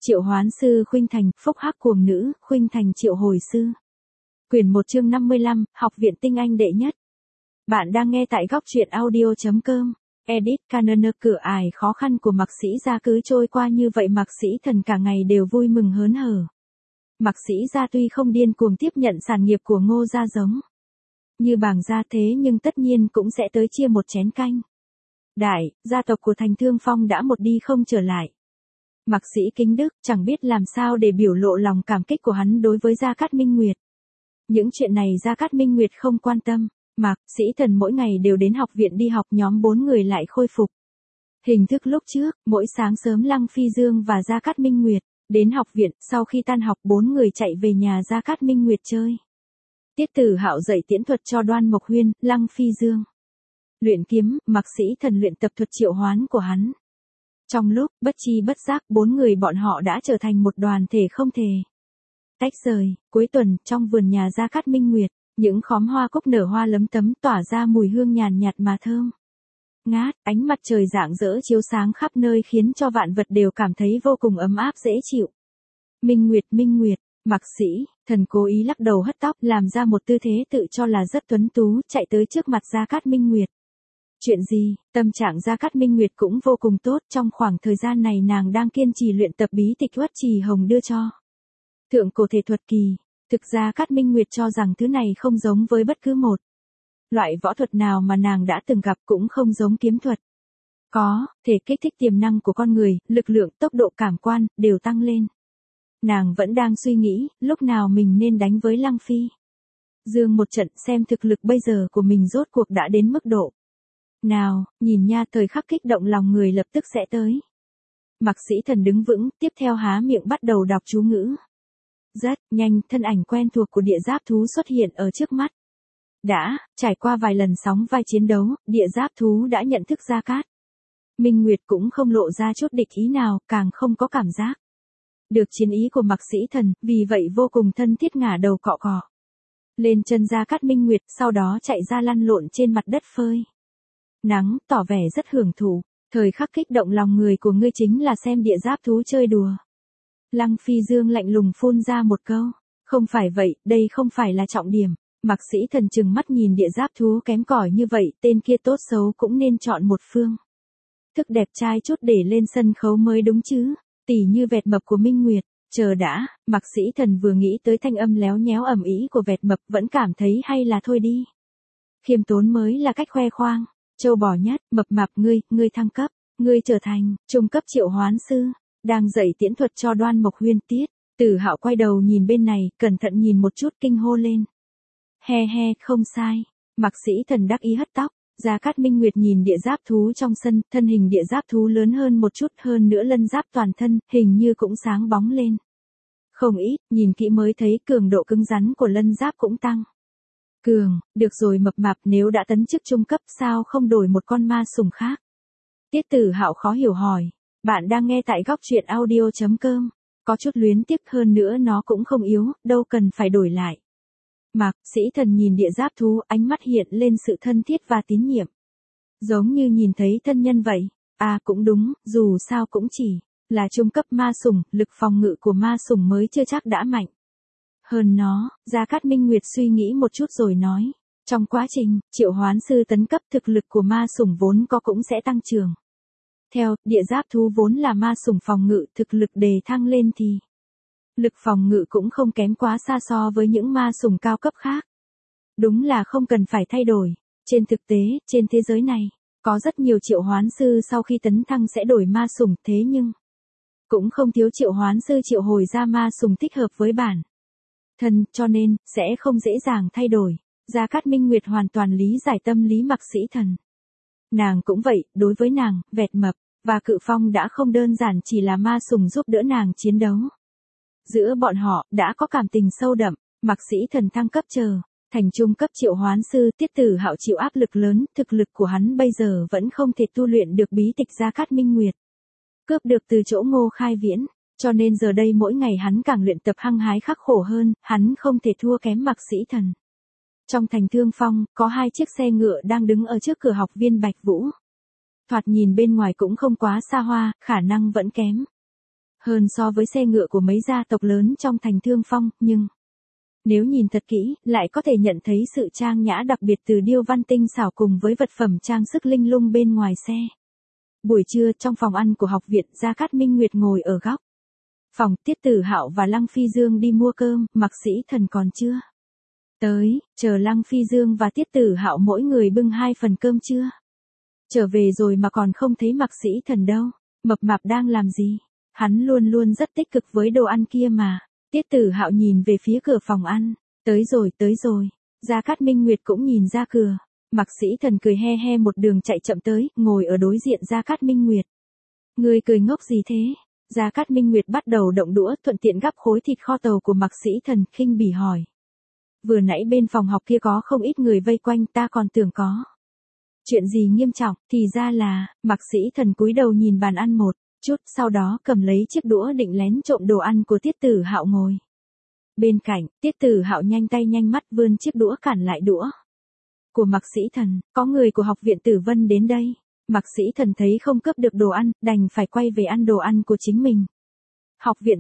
Triệu Hoán Sư Khuynh Thành, phúc hắc cuồng nữ, Khuynh Thành triệu hồi sư. Quyển 1 chương 55, Học viện tinh anh đệ nhất. Bạn đang nghe tại góc truyện audio.com. Edit Canon. Cửa ải khó khăn của Mạc Sĩ Gia cứ trôi qua như vậy, Mạc Sĩ Thần cả ngày đều vui mừng hớn hở. Mạc Sĩ Gia tuy không điên cuồng tiếp nhận sản nghiệp của Ngô gia giống như Bàng gia, thế nhưng tất nhiên cũng sẽ tới chia một chén canh. Đại, gia tộc của Thành Thương Phong đã một đi không trở lại. Mạc Sĩ Kính Đức chẳng biết làm sao để biểu lộ lòng cảm kích của hắn đối với Gia Cát Minh Nguyệt. Những chuyện này Gia Cát Minh Nguyệt không quan tâm. Mạc Sĩ Thần mỗi ngày đều đến học viện đi học, nhóm 4 người lại khôi phục hình thức lúc trước, mỗi sáng sớm Lăng Phi Dương và Gia Cát Minh Nguyệt đến học viện, sau khi tan học 4 người chạy về nhà Gia Cát Minh Nguyệt chơi. Tiết Tử Hạo dạy tiễn thuật cho Đoan Mộc Huyên, Lăng Phi Dương luyện kiếm, Mạc Sĩ Thần luyện tập thuật triệu hoán của hắn. Trong lúc bất chi bất giác, 4 người bọn họ đã trở thành một đoàn thể không thể tách rời. Cuối tuần, trong vườn nhà Gia Cát Minh Nguyệt, những khóm hoa cúc nở hoa lấm tấm, tỏa ra mùi hương nhàn nhạt mà thơm ngát, ánh mặt trời rạng rỡ chiếu sáng khắp nơi khiến cho vạn vật đều cảm thấy vô cùng ấm áp dễ chịu. Minh Nguyệt, Mạc Sĩ Thần cố ý lắc đầu hất tóc, làm ra một tư thế tự cho là rất tuấn tú, chạy tới trước mặt Gia Cát Minh Nguyệt. Chuyện gì? Tâm trạng Gia Cát Minh Nguyệt cũng vô cùng tốt, trong khoảng thời gian này nàng đang kiên trì luyện tập bí tịch Uất Trì Hồng đưa cho Thượng Cổ Thể Thuật Kỳ. Thực ra Cát Minh Nguyệt cho rằng thứ này không giống với bất cứ một loại võ thuật nào mà nàng đã từng gặp, cũng không giống kiếm thuật. Có thể kích thích tiềm năng của con người, lực lượng, tốc độ, cảm quan đều tăng lên. Nàng vẫn đang suy nghĩ, lúc nào mình nên đánh với Lăng Phi Dương một trận, xem thực lực bây giờ của mình rốt cuộc đã đến mức độ nào. Nhìn nha, thời khắc kích động lòng người lập tức sẽ tới. Mạc Sĩ Thần đứng vững, tiếp theo há miệng bắt đầu đọc chú ngữ. Rất nhanh, thân ảnh quen thuộc của địa giáp thú xuất hiện ở trước mắt. Đã trải qua vài lần sóng vai chiến đấu, địa giáp thú đã nhận thức Gia Cát Minh Nguyệt, cũng không lộ ra chút địch ý nào, càng không có cảm giác được chiến ý của Mạc Sĩ Thần, vì vậy vô cùng thân thiết ngả đầu cọ cọ lên chân Gia Cát Minh Nguyệt, sau đó chạy ra lăn lộn trên mặt đất phơi nắng, tỏ vẻ rất hưởng thụ. Thời khắc kích động lòng người của ngươi chính là xem địa giáp thú chơi đùa. Lăng Phi Dương lạnh lùng phun ra một câu. Không phải vậy, đây không phải là trọng điểm. Mạc Sĩ Thần trừng mắt nhìn địa giáp thú kém cỏi như vậy, tên kia tốt xấu cũng nên chọn một phương thức đẹp trai chút để lên sân khấu mới đúng chứ. Tỉ như vẹt mập của Minh Nguyệt. Chờ đã, Mạc Sĩ Thần vừa nghĩ tới thanh âm léo nhéo ầm ĩ của vẹt mập, vẫn cảm thấy hay là thôi đi. Khiêm tốn mới là cách khoe khoang. Châu bò nhất, mập mạp, ngươi thăng cấp, ngươi trở thành trung cấp triệu hoán sư, đang dạy tiễn thuật cho Đoan Mộc Huyên. Tiết Tử Hạo quay đầu nhìn bên này, cẩn thận nhìn một chút, kinh hô lên. He, không sai. Mạc Sĩ Thần đắc ý hất tóc. Gia Cát Minh Nguyệt nhìn địa giáp thú trong sân, thân hình địa giáp thú lớn hơn một chút, hơn nữa lân giáp toàn thân, hình như cũng sáng bóng lên không ít, nhìn kỹ mới thấy cường độ cứng rắn của lân giáp cũng tăng cường. Được rồi mập mạp, nếu đã tấn chức trung cấp sao không đổi một con ma sủng khác? Tiết Tử Hạo khó hiểu hỏi. Bạn đang nghe tại góc truyện audio.com. Có chút luyến tiếc, hơn nữa nó cũng không yếu, đâu cần phải đổi lại. Mạc Sĩ Thần nhìn địa giáp thú, ánh mắt hiện lên sự thân thiết và tín nhiệm. Giống như nhìn thấy thân nhân vậy. À cũng đúng, dù sao cũng chỉ là trung cấp ma sủng, lực phòng ngự của ma sủng mới chưa chắc đã mạnh hơn nó. Gia Cát Minh Nguyệt suy nghĩ một chút rồi nói. Trong quá trình triệu hoán sư tấn cấp, thực lực của ma sủng vốn có cũng sẽ tăng trưởng. Theo, địa giáp thú vốn là ma sủng phòng ngự, thực lực đề thăng lên thì lực phòng ngự cũng không kém quá xa so với những ma sủng cao cấp khác. Đúng là không cần phải thay đổi. Trên thực tế, trên thế giới này, có rất nhiều triệu hoán sư sau khi tấn thăng sẽ đổi ma sủng, thế nhưng cũng không thiếu triệu hoán sư triệu hồi ra ma sủng thích hợp với bản thân, cho nên sẽ không dễ dàng thay đổi. Gia Cát Minh Nguyệt hoàn toàn lý giải tâm lý Mạc Sĩ Thần. Nàng cũng vậy, đối với nàng, vẹt mập và cự phong đã không đơn giản chỉ là ma sủng giúp đỡ nàng chiến đấu. Giữa bọn họ đã có cảm tình sâu đậm. Mạc Sĩ Thần thăng cấp chờ thành trung cấp triệu hoán sư, Tiết Tử Hạo chịu áp lực lớn, thực lực của hắn bây giờ vẫn không thể tu luyện được bí tịch Gia Cát Minh Nguyệt cướp được từ chỗ Ngô Khai Viễn, cho nên giờ đây mỗi ngày hắn càng luyện tập hăng hái khắc khổ hơn, hắn không thể thua kém Mạc Sĩ Thần. Trong thành Thương Phong, có 2 chiếc xe ngựa đang đứng ở trước cửa học viên Bạch Vũ. Thoạt nhìn bên ngoài cũng không quá xa hoa, khả năng vẫn kém hơn so với xe ngựa của mấy gia tộc lớn trong thành Thương Phong, nhưng nếu nhìn thật kỹ, lại có thể nhận thấy sự trang nhã đặc biệt từ điêu văn tinh xảo cùng với vật phẩm trang sức linh lung bên ngoài xe. Buổi trưa trong phòng ăn của học viện, Gia Cát Minh Nguyệt ngồi ở góc phòng, Tiết Tử Hạo và Lăng Phi Dương đi mua cơm, Mạc Sĩ Thần còn chưa tới, chờ Lăng Phi Dương và Tiết Tử Hạo mỗi người bưng 2 phần cơm trưa. Trở về rồi mà còn không thấy Mạc Sĩ Thần đâu, mập mạp đang làm gì? Hắn luôn luôn rất tích cực với đồ ăn kia mà. Tiết Tử Hạo nhìn về phía cửa phòng ăn, tới rồi. Gia Cát Minh Nguyệt cũng nhìn ra cửa. Mạc Sĩ Thần cười he he một đường chạy chậm tới, ngồi ở đối diện Gia Cát Minh Nguyệt. Ngươi cười ngốc gì thế? Gia Cát Minh Nguyệt bắt đầu động đũa, thuận tiện gắp khối thịt kho tàu của Mạc Sĩ Thần, khinh bỉ hỏi. Vừa nãy bên phòng học kia có không ít người vây quanh, ta còn tưởng có chuyện gì nghiêm trọng, thì ra là, Mạc Sĩ Thần cúi đầu nhìn bàn ăn một chút, sau đó cầm lấy chiếc đũa định lén trộm đồ ăn của Tiết Tử Hạo ngồi bên cạnh. Tiết Tử Hạo nhanh tay nhanh mắt vươn chiếc đũa cản lại đũa của Mạc Sĩ Thần. Có người của học viện Tử Vân đến đây. Mạc Sĩ Thần thấy không cướp được đồ ăn, đành phải quay về ăn đồ ăn của chính mình. Học viện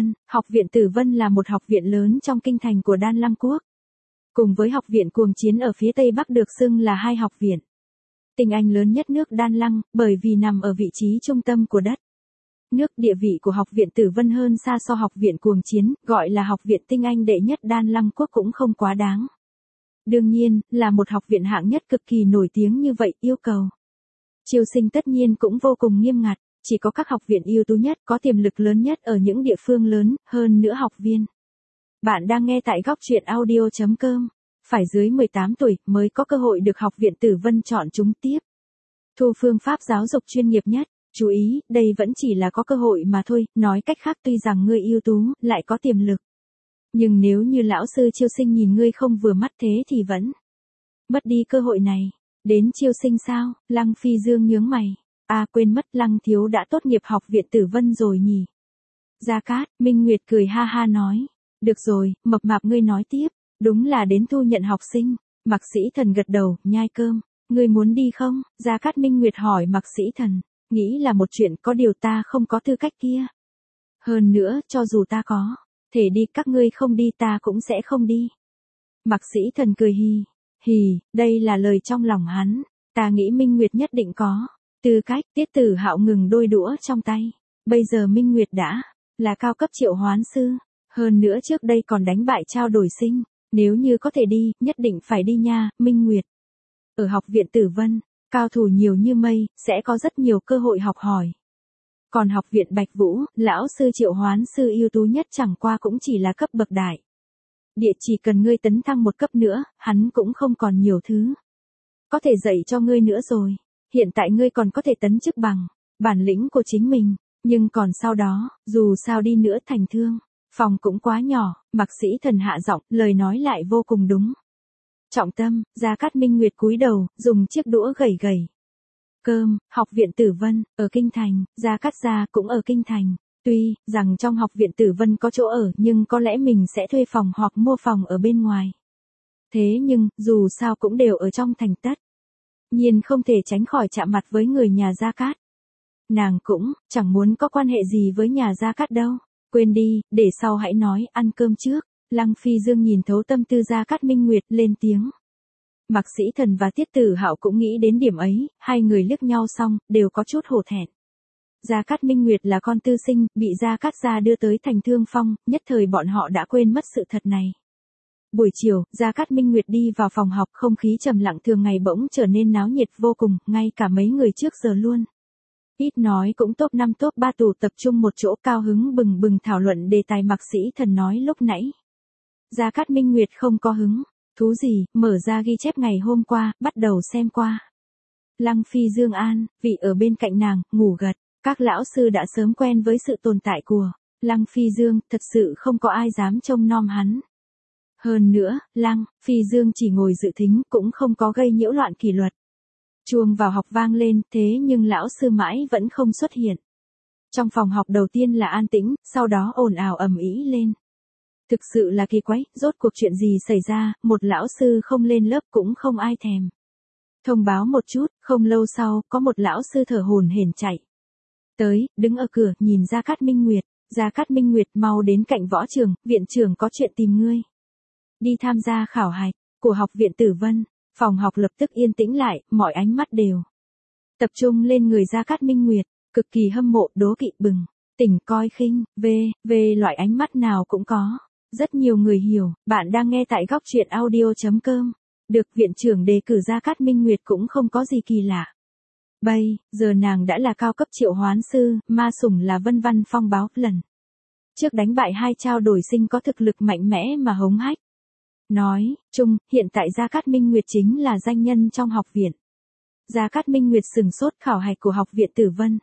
Tử Vân là một học viện lớn trong kinh thành của Đan Lăng Quốc. Cùng với học viện Cuồng Chiến ở phía Tây Bắc được xưng là 2 học viện tinh anh lớn nhất nước Đan Lăng, bởi vì nằm ở vị trí trung tâm của đất nước. Địa vị của học viện Tử Vân hơn xa so học viện Cuồng Chiến, gọi là học viện tinh anh đệ nhất Đan Lăng Quốc cũng không quá đáng. Đương nhiên, là một học viện hạng nhất cực kỳ nổi tiếng như vậy, yêu cầu chiêu sinh tất nhiên cũng vô cùng nghiêm ngặt, chỉ có các học viện ưu tú nhất, có tiềm lực lớn nhất ở những địa phương lớn, hơn nữa học viên. Bạn đang nghe tại góc truyện audio.com. Phải dưới 18 tuổi mới có cơ hội được học viện Tử Vân chọn trúng tiếp. Thu phương pháp giáo dục chuyên nghiệp nhất. Chú ý, đây vẫn chỉ là có cơ hội mà thôi, nói cách khác tuy rằng ngươi ưu tú, lại có tiềm lực. Nhưng nếu như lão sư chiêu sinh nhìn ngươi không vừa mắt thế thì vẫn mất đi cơ hội này. Đến chiêu sinh sao? Lăng Phi Dương nhướng mày. À quên mất, Lăng thiếu đã tốt nghiệp học viện Tử Vân rồi nhỉ? Gia Cát Minh Nguyệt cười ha ha nói. Được rồi, mập mạp ngươi nói tiếp. Đúng là đến thu nhận học sinh. Mạc Sĩ Thần gật đầu, nhai cơm. Ngươi muốn đi không? Gia Cát Minh Nguyệt hỏi Mạc Sĩ Thần. Nghĩ là một chuyện, có điều ta không có tư cách kia. Hơn nữa, cho dù ta có thể đi, các ngươi không đi ta cũng sẽ không đi. Mạc Sĩ Thần cười hì, đây là lời trong lòng hắn. Ta nghĩ Minh Nguyệt nhất định có tư cách. Tiết Tử Hạo ngừng đôi đũa trong tay. Bây giờ Minh Nguyệt đã là cao cấp triệu hoán sư. Hơn nữa trước đây còn đánh bại trao đổi sinh. Nếu như có thể đi, nhất định phải đi nha, Minh Nguyệt. Ở học viện Tử Vân, cao thủ nhiều như mây, sẽ có rất nhiều cơ hội học hỏi. Còn học viện Bạch Vũ, lão sư triệu hoán sư ưu tú nhất chẳng qua cũng chỉ là cấp bậc đại. Địa chỉ cần ngươi tấn thăng một cấp nữa, hắn cũng không còn nhiều thứ có thể dạy cho ngươi nữa rồi. Hiện tại ngươi còn có thể tấn chức bằng bản lĩnh của chính mình, nhưng còn sau đó, dù sao đi nữa thành Thương Phòng cũng quá nhỏ. Mạc Sĩ Thần hạ giọng, lời nói lại vô cùng đúng. Trọng tâm. Gia Cát Minh Nguyệt cúi đầu, dùng chiếc đũa gẩy cơm. Học viện Tử Vân, ở Kinh Thành, Gia Cát gia cũng ở Kinh Thành. Tuy rằng trong học viện Tử Vân có chỗ ở, nhưng có lẽ mình sẽ thuê phòng hoặc mua phòng ở bên ngoài. Thế nhưng, dù sao cũng đều ở trong thành tất nhiên không thể tránh khỏi chạm mặt với người nhà Gia Cát. Nàng cũng chẳng muốn có quan hệ gì với nhà Gia Cát đâu. Quên đi, để sau hãy nói, ăn cơm trước. Lăng Phi Dương nhìn thấu tâm tư Gia Cát Minh Nguyệt, lên tiếng. Mạc Sĩ Thần và Tiết Tử Hạo cũng nghĩ đến điểm ấy, hai người liếc nhau xong, đều có chút hổ thẹn. Gia Cát Minh Nguyệt là con tư sinh, bị Gia Cát gia đưa tới thành Thương Phong, nhất thời bọn họ đã quên mất sự thật này. Buổi chiều, Gia Cát Minh Nguyệt đi vào phòng học, không khí trầm lặng thường ngày bỗng trở nên náo nhiệt vô cùng, ngay cả mấy người trước giờ luôn ít nói cũng top 5 top 3 tụ tập trung một chỗ, cao hứng bừng bừng thảo luận đề tài Mạc Sĩ Thần nói lúc nãy. Gia Cát Minh Nguyệt không có hứng thú gì, mở ra ghi chép ngày hôm qua, bắt đầu xem qua. Lăng Phi Dương an vị ở bên cạnh nàng, ngủ gật. Các lão sư đã sớm quen với sự tồn tại của Lăng Phi Dương, thật sự không có ai dám trông nom hắn. Hơn nữa, Lăng Phi Dương chỉ ngồi dự thính, cũng không có gây nhiễu loạn kỷ luật. Chuông vào học vang lên, thế nhưng lão sư mãi vẫn không xuất hiện. Trong phòng học đầu tiên là an tĩnh, sau đó ồn ào ầm ĩ lên. Thực sự là kỳ quái, rốt cuộc chuyện gì xảy ra, một lão sư không lên lớp cũng không ai thèm thông báo một chút. Không lâu sau, có một lão sư thở hổn hển chạy tới, đứng ở cửa, nhìn Gia Cát Minh Nguyệt. Gia Cát Minh Nguyệt mau đến cạnh võ trường, viện trưởng có chuyện tìm ngươi. Đi tham gia khảo hạch của học viện Tử Vân, phòng học lập tức yên tĩnh lại, mọi ánh mắt đều tập trung lên người Gia Cát Minh Nguyệt, cực kỳ hâm mộ, đố kỵ bừng, tỉnh coi khinh, về loại ánh mắt nào cũng có. Rất nhiều người hiểu, bạn đang nghe tại góc truyện audio.com. Được viện trưởng đề cử Gia Cát Minh Nguyệt cũng không có gì kỳ lạ. Bây giờ nàng đã là cao cấp triệu hoán sư, ma sủng là Vân Văn Phong báo lần trước đánh bại 2 trao đổi sinh có thực lực mạnh mẽ mà hống hách. Nói chung, hiện tại Gia Cát Minh Nguyệt chính là danh nhân trong học viện. Gia Cát Minh Nguyệt sừng sốt, khảo hạch của học viện Tử Vân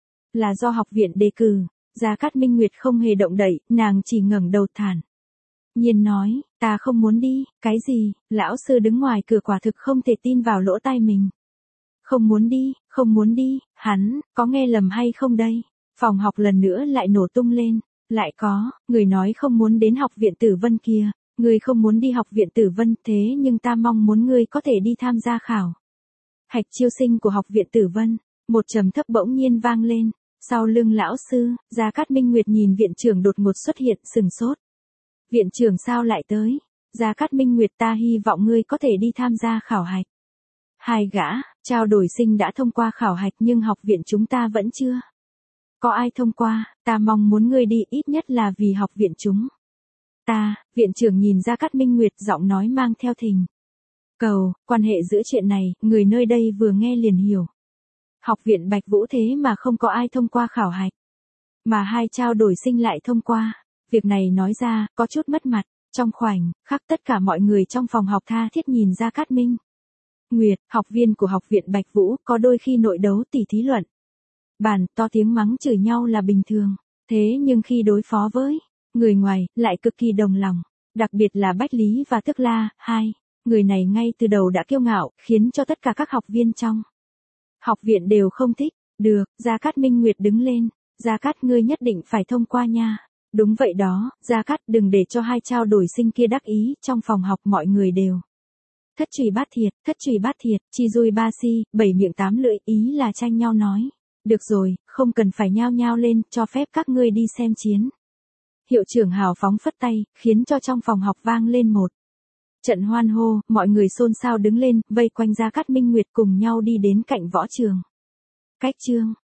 là do học viện đề cử. Gia Cát Minh Nguyệt không hề động đậy, nàng chỉ ngẩng đầu thản nhiên nói, ta không muốn đi. Cái gì? Lão sư đứng ngoài cửa quả thực không thể tin vào lỗ tai mình. Không muốn đi, hắn có nghe lầm hay không đây? Phòng học lần nữa lại nổ tung lên, lại có người nói không muốn đến học viện Tử Vân kia. Ngươi không muốn đi học viện Tử Vân, thế nhưng ta mong muốn ngươi có thể đi tham gia khảo hạch chiêu sinh của học viện Tử Vân. Một trầm thấp bỗng nhiên vang lên, sau lưng lão sư. Gia Cát Minh Nguyệt nhìn viện trưởng đột ngột xuất hiện, sừng sốt. Viện trưởng sao lại tới? Gia Cát Minh Nguyệt, ta hy vọng ngươi có thể đi tham gia khảo hạch. 2 gã trao đổi sinh đã thông qua khảo hạch nhưng học viện chúng ta vẫn chưa có ai thông qua, ta mong muốn ngươi đi, ít nhất là vì học viện chúng ta. Viện trưởng nhìn Gia Cát Minh Nguyệt, giọng nói mang theo thình cầu, quan hệ giữa chuyện này, người nơi đây vừa nghe liền hiểu. Học viện Bạch Vũ thế mà không có ai thông qua khảo hạch, mà 2 trao đổi sinh lại thông qua. Việc này nói ra, có chút mất mặt. Trong khoảnh khắc tất cả mọi người trong phòng học tha thiết nhìn Gia Cát Minh Nguyệt, học viên của học viện Bạch Vũ, có đôi khi nội đấu tỉ thí luận bàn, to tiếng mắng chửi nhau là bình thường. Thế nhưng khi đối phó với người ngoài, lại cực kỳ đồng lòng. Đặc biệt là Bách Lý và Tức La, 2 người này ngay từ đầu đã kiêu ngạo, khiến cho tất cả các học viên trong học viện đều không thích. Được, Gia Cát Minh Nguyệt đứng lên. Gia Cát, ngươi nhất định phải thông qua nha. Đúng vậy đó, Gia Cát, đừng để cho 2 trao đổi sinh kia đắc ý. Trong phòng học mọi người đều thất trùy bát thiệt, chi dui ba si, 7 miệng 8 lưỡi, ý là tranh nhau nói. Được rồi, không cần phải nhao nhao lên, cho phép các ngươi đi xem chiến. Hiệu trưởng hào phóng phất tay, khiến cho trong phòng học vang lên một trận hoan hô, mọi người xôn xao đứng lên, vây quanh Gia Cát Minh Nguyệt cùng nhau đi đến cạnh võ trường. Cách chương